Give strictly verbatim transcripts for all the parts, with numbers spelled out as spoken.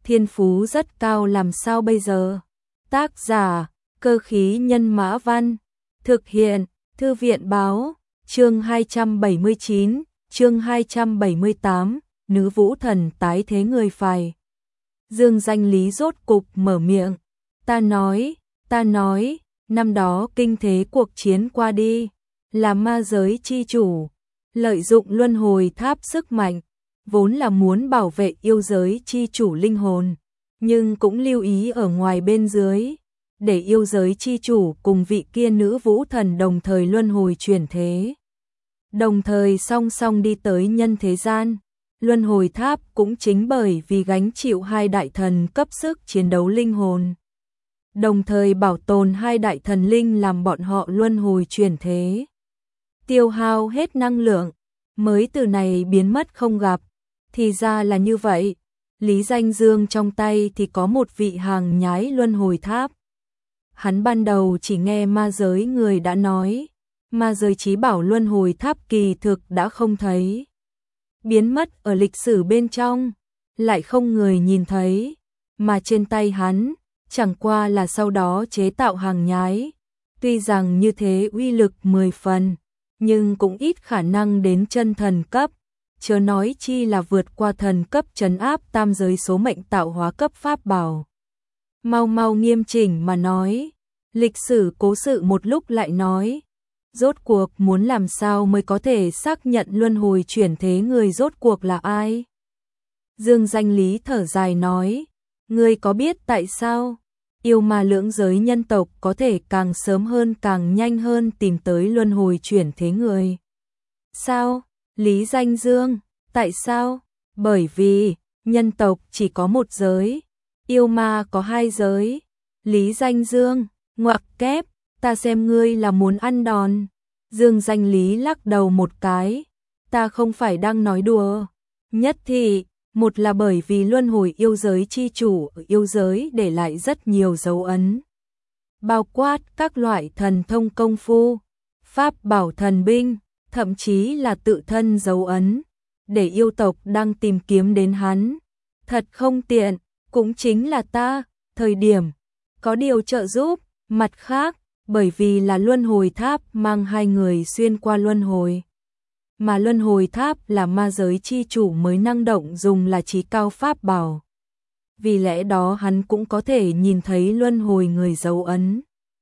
thiên phú rất cao làm sao bây giờ? Tác giả, Cơ khí nhân mã văn, thực hiện, Thư viện báo, chương hai trăm bảy mươi chín, chương hai trăm bảy mươi tám, nữ vũ thần tái thế người phải. Dương Danh Lý rốt cục mở miệng, ta nói, ta nói, năm đó kinh thế cuộc chiến qua đi, là ma giới chi chủ, lợi dụng luân hồi tháp sức mạnh, vốn là muốn bảo vệ yêu giới chi chủ linh hồn, nhưng cũng lưu ý ở ngoài bên dưới, để yêu giới chi chủ cùng vị kia nữ vũ thần đồng thời luân hồi chuyển thế. Đồng thời song song đi tới nhân thế gian, luân hồi tháp cũng chính bởi vì gánh chịu hai đại thần cấp sức chiến đấu linh hồn. Đồng thời bảo tồn hai đại thần linh làm bọn họ luân hồi chuyển thế. Tiêu hao hết năng lượng, mới từ này biến mất không gặp. Thì ra là như vậy, Lý Danh Dương trong tay thì có một vị hàng nhái luân hồi tháp. Hắn ban đầu chỉ nghe ma giới người đã nói, ma giới chí bảo luân hồi tháp kỳ thực đã không thấy. Biến mất ở lịch sử bên trong, lại không người nhìn thấy, mà trên tay hắn, chẳng qua là sau đó chế tạo hàng nhái. Tuy rằng như thế uy lực mười phần, nhưng cũng ít khả năng đến chân thần cấp, chớ nói chi là vượt qua thần cấp trấn áp tam giới số mệnh tạo hóa cấp pháp bảo. Mau mau nghiêm chỉnh mà nói, lịch sử cố sự một lúc lại nói, rốt cuộc muốn làm sao mới có thể xác nhận luân hồi chuyển thế người rốt cuộc là ai? Dương Danh Lý thở dài nói, ngươi có biết tại sao yêu ma lưỡng giới nhân tộc có thể càng sớm hơn càng nhanh hơn tìm tới luân hồi chuyển thế người? Sao? Lý Danh Dương, tại sao? Bởi vì nhân tộc chỉ có một giới, yêu ma có hai giới. Lý Danh Dương, ngoặc kép, ta xem ngươi là muốn ăn đòn. Dương Danh Lý lắc đầu một cái, ta không phải đang nói đùa. Nhất thì, một là bởi vì luân hồi yêu giới chi chủ ở yêu giới để lại rất nhiều dấu ấn, bao quát các loại thần thông công phu, pháp bảo thần binh, thậm chí là tự thân dấu ấn, để yêu tộc đang tìm kiếm đến hắn. Thật không tiện, cũng chính là ta, thời điểm, có điều trợ giúp. Mặt khác, bởi vì là luân hồi tháp mang hai người xuyên qua luân hồi, mà luân hồi tháp là ma giới chi chủ mới năng động dùng là chí cao pháp bảo. Vì lẽ đó hắn cũng có thể nhìn thấy luân hồi người dấu ấn.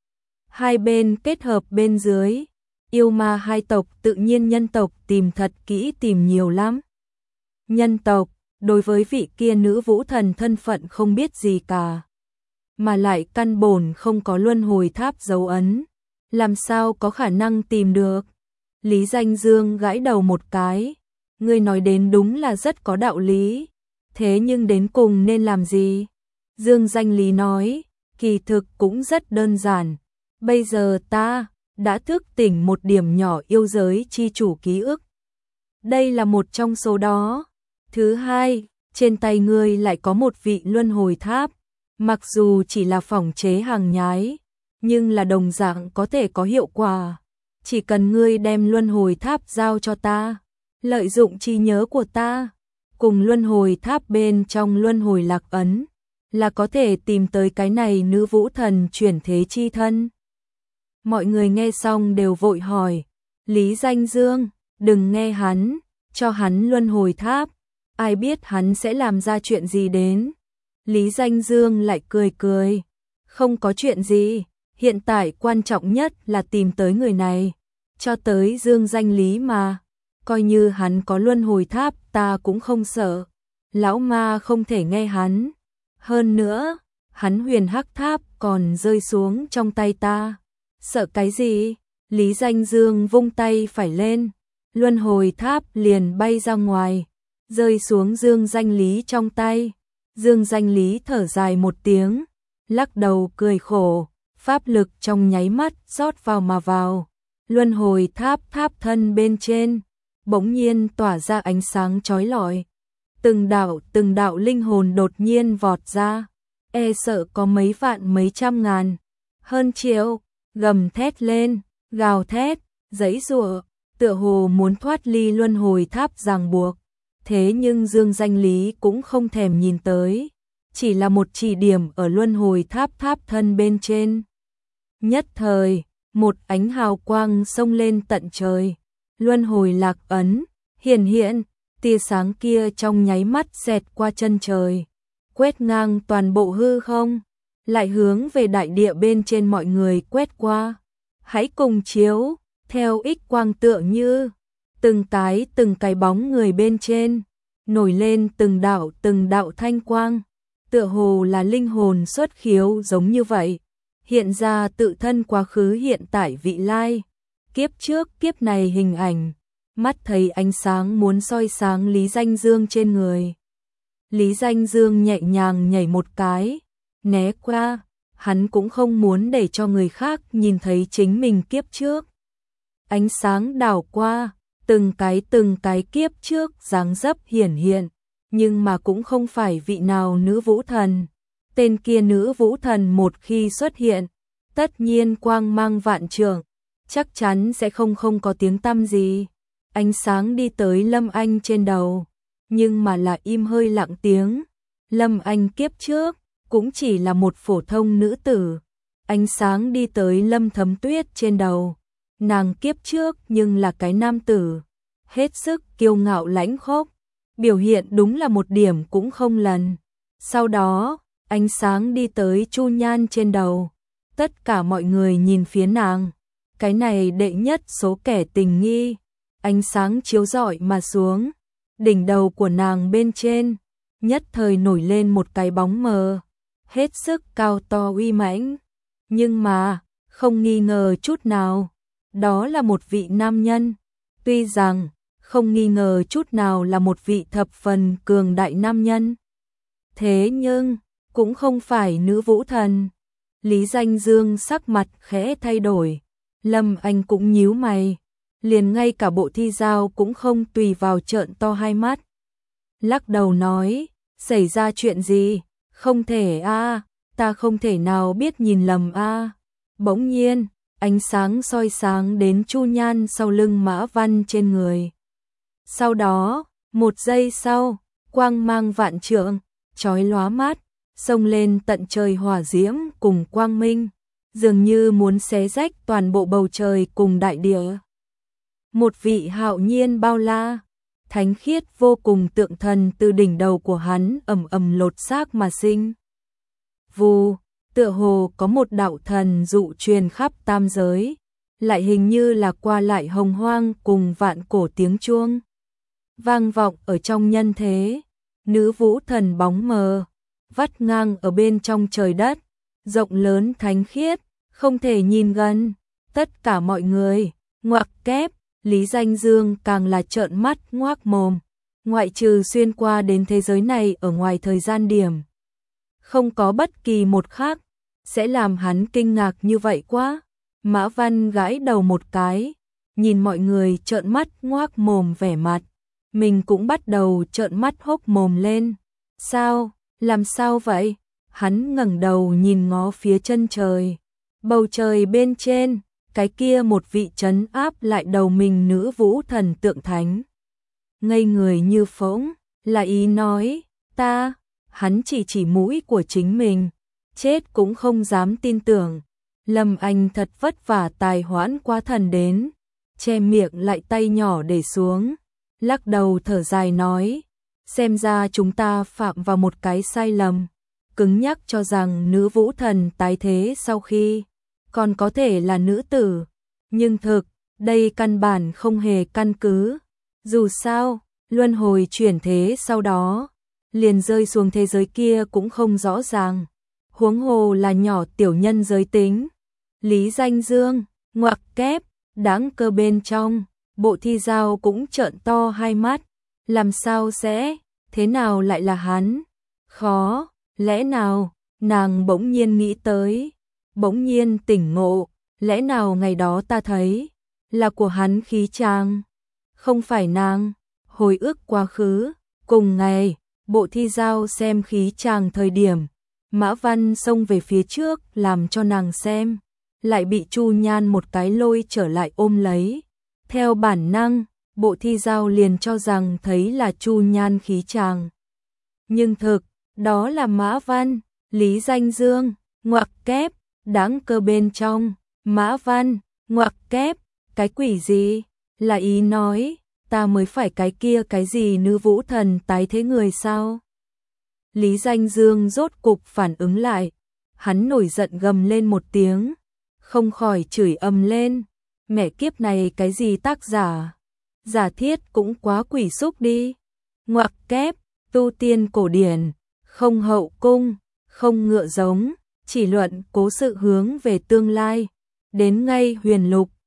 Hai bên kết hợp bên dưới, yêu ma hai tộc tự nhiên nhân tộc tìm thật kỹ tìm nhiều lắm. Nhân tộc, đối với vị kia nữ vũ thần thân phận không biết gì cả, mà lại căn bổn không có luân hồi tháp dấu ấn, làm sao có khả năng tìm được? Lý Danh Dương gãi đầu một cái, ngươi nói đến đúng là rất có đạo lý, thế nhưng đến cùng nên làm gì? Dương Danh Lý nói, kỳ thực cũng rất đơn giản, bây giờ ta đã thức tỉnh một điểm nhỏ yêu giới chi chủ ký ức. Đây là một trong số đó. Thứ hai, trên tay ngươi lại có một vị luân hồi tháp, mặc dù chỉ là phỏng chế hàng nhái, nhưng là đồng dạng có thể có hiệu quả. Chỉ cần ngươi đem luân hồi tháp giao cho ta, lợi dụng trí nhớ của ta, cùng luân hồi tháp bên trong luân hồi lạc ấn, là có thể tìm tới cái này nữ vũ thần chuyển thế chi thân. Mọi người nghe xong đều vội hỏi, Lý Danh Dương, đừng nghe hắn, cho hắn luân hồi tháp, ai biết hắn sẽ làm ra chuyện gì đến. Lý Danh Dương lại cười cười, không có chuyện gì, hiện tại quan trọng nhất là tìm tới người này, cho tới Dương Danh Lý mà, coi như hắn có luân hồi tháp ta cũng không sợ, lão ma không thể nghe hắn, hơn nữa, hắn huyền hắc tháp còn rơi xuống trong tay ta, sợ cái gì? Lý Danh Dương vung tay phải lên, luân hồi tháp liền bay ra ngoài, rơi xuống Dương Danh Lý trong tay. Dương Danh Lý thở dài một tiếng, lắc đầu cười khổ, pháp lực trong nháy mắt rót vào mà vào, luân hồi tháp tháp thân bên trên, bỗng nhiên tỏa ra ánh sáng chói lọi. Từng đạo từng đạo linh hồn đột nhiên vọt ra, e sợ có mấy vạn mấy trăm ngàn, hơn triệu, gầm thét lên, gào thét, giãy giụa, tựa hồ muốn thoát ly luân hồi tháp ràng buộc. Thế nhưng Dương Danh Lý cũng không thèm nhìn tới, chỉ là một chỉ điểm ở luân hồi tháp tháp thân bên trên. Nhất thời, một ánh hào quang xông lên tận trời, luân hồi lạc ấn, hiển hiện, tia sáng kia trong nháy mắt xẹt qua chân trời, quét ngang toàn bộ hư không, lại hướng về đại địa bên trên mọi người quét qua. Hãy cùng chiếu, theo ích quang tựa như, từng cái từng cái bóng người bên trên, nổi lên từng đạo từng đạo thanh quang, tựa hồ là linh hồn xuất khiếu giống như vậy, hiện ra tự thân quá khứ hiện tại vị lai, kiếp trước kiếp này hình ảnh, mắt thấy ánh sáng muốn soi sáng Lý Danh Dương trên người. Lý Danh Dương nhẹ nhàng nhảy một cái, né qua, hắn cũng không muốn để cho người khác nhìn thấy chính mình kiếp trước. Ánh sáng đảo qua, từng cái từng cái kiếp trước dáng dấp hiển hiện, nhưng mà cũng không phải vị nào nữ vũ thần. Tên kia nữ vũ thần một khi xuất hiện, tất nhiên quang mang vạn trượng, chắc chắn sẽ không không có tiếng tăm gì. Ánh sáng đi tới Lâm Anh trên đầu, nhưng mà là im hơi lặng tiếng. Lâm Anh kiếp trước cũng chỉ là một phổ thông nữ tử. Ánh sáng đi tới Lâm Thấm Tuyết trên đầu, nàng kiếp trước nhưng là cái nam tử, hết sức kiêu ngạo lãnh khốc, biểu hiện đúng là một điểm cũng không lần. Sau đó, ánh sáng đi tới Chu Nhan trên đầu, tất cả mọi người nhìn phía nàng, cái này đệ nhất số kẻ tình nghi. Ánh sáng chiếu rọi mà xuống, đỉnh đầu của nàng bên trên, nhất thời nổi lên một cái bóng mờ, hết sức cao to uy mãnh, nhưng mà, không nghi ngờ chút nào, đó là một vị nam nhân, tuy rằng, không nghi ngờ chút nào là một vị thập phần cường đại nam nhân. Thế nhưng, cũng không phải nữ vũ thần. Lý Danh Dương sắc mặt khẽ thay đổi, Lâm Anh cũng nhíu mày, liền ngay cả Bộ Thi Giao cũng không tùy vào trợn to hai mắt. Lắc đầu nói, xảy ra chuyện gì? Không thể a, ta không thể nào biết nhìn lầm a. Bỗng nhiên, ánh sáng soi sáng đến Chu Nhan sau lưng Mã Văn trên người. Sau đó, một giây sau, quang mang vạn trượng, chói lóa mắt, xông lên tận trời hỏa diễm cùng quang minh, dường như muốn xé rách toàn bộ bầu trời cùng đại địa. Một vị hạo nhiên bao la, thánh khiết vô cùng tượng thần từ đỉnh đầu của hắn ầm ầm lột xác mà sinh. Vù, tựa hồ có một đạo thần dụ truyền khắp tam giới, lại hình như là qua lại hồng hoang cùng vạn cổ tiếng chuông. Vang vọng ở trong nhân thế, nữ vũ thần bóng mờ, vắt ngang ở bên trong trời đất, rộng lớn thánh khiết, không thể nhìn gần, tất cả mọi người, ngoặc kép, Lý Danh Dương càng là trợn mắt ngoác mồm, ngoại trừ xuyên qua đến thế giới này ở ngoài thời gian điểm. Không có bất kỳ một khác, sẽ làm hắn kinh ngạc như vậy quá. Mã Văn gãi đầu một cái, nhìn mọi người trợn mắt ngoác mồm vẻ mặt, mình cũng bắt đầu trợn mắt hốc mồm lên. Sao, làm sao vậy? Hắn ngẩng đầu nhìn ngó phía chân trời, bầu trời bên trên, cái kia một vị trấn áp lại đầu mình nữ vũ thần tượng thánh. Ngây người như phỗng, là ý nói, ta, hắn chỉ chỉ mũi của chính mình, chết cũng không dám tin tưởng. Lâm Anh thật vất vả tài hoãn qua thần đến, che miệng lại tay nhỏ để xuống, lắc đầu thở dài nói, xem ra chúng ta phạm vào một cái sai lầm, cứng nhắc cho rằng nữ vũ thần tái thế sau khi còn có thể là nữ tử, nhưng thực, đây căn bản không hề căn cứ. Dù sao, luân hồi chuyển thế sau đó, liền rơi xuống thế giới kia cũng không rõ ràng, huống hồ là nhỏ tiểu nhân giới tính. Lý Danh Dương, ngoặc kép, đáng cơ bên trong, Bộ Thi Giao cũng trợn to hai mắt, làm sao sẽ, thế nào lại là hắn? Khó, lẽ nào, nàng bỗng nhiên nghĩ tới, bỗng nhiên tỉnh ngộ, lẽ nào ngày đó ta thấy, là của hắn khí chàng, không phải nàng, hồi ức quá khứ, cùng ngày, Bộ Thi Giao xem khí chàng thời điểm, Mã Văn xông về phía trước làm cho nàng xem, lại bị Chu Nhan một cái lôi trở lại ôm lấy. Theo bản năng, Bộ Thi Giao liền cho rằng thấy là Chu Nhan khí chàng. Nhưng thực, Đó là Mã Văn, Lý Danh Dương, ngoặc kép, đáng cơ bên trong, Mã Văn, ngoặc kép, cái quỷ gì, là ý nói, ta mới phải cái kia cái gì nữ vũ thần tái thế người sao? Lý Danh Dương rốt cục phản ứng lại, hắn nổi giận gầm lên một tiếng, không khỏi chửi ầm lên, mẹ kiếp này cái gì tác giả, giả thiết cũng quá quỷ xúc đi, ngoặc kép, tu tiên cổ điển, không hậu cung, không ngựa giống, chỉ luận cố sự hướng về tương lai, đến ngay huyền lục,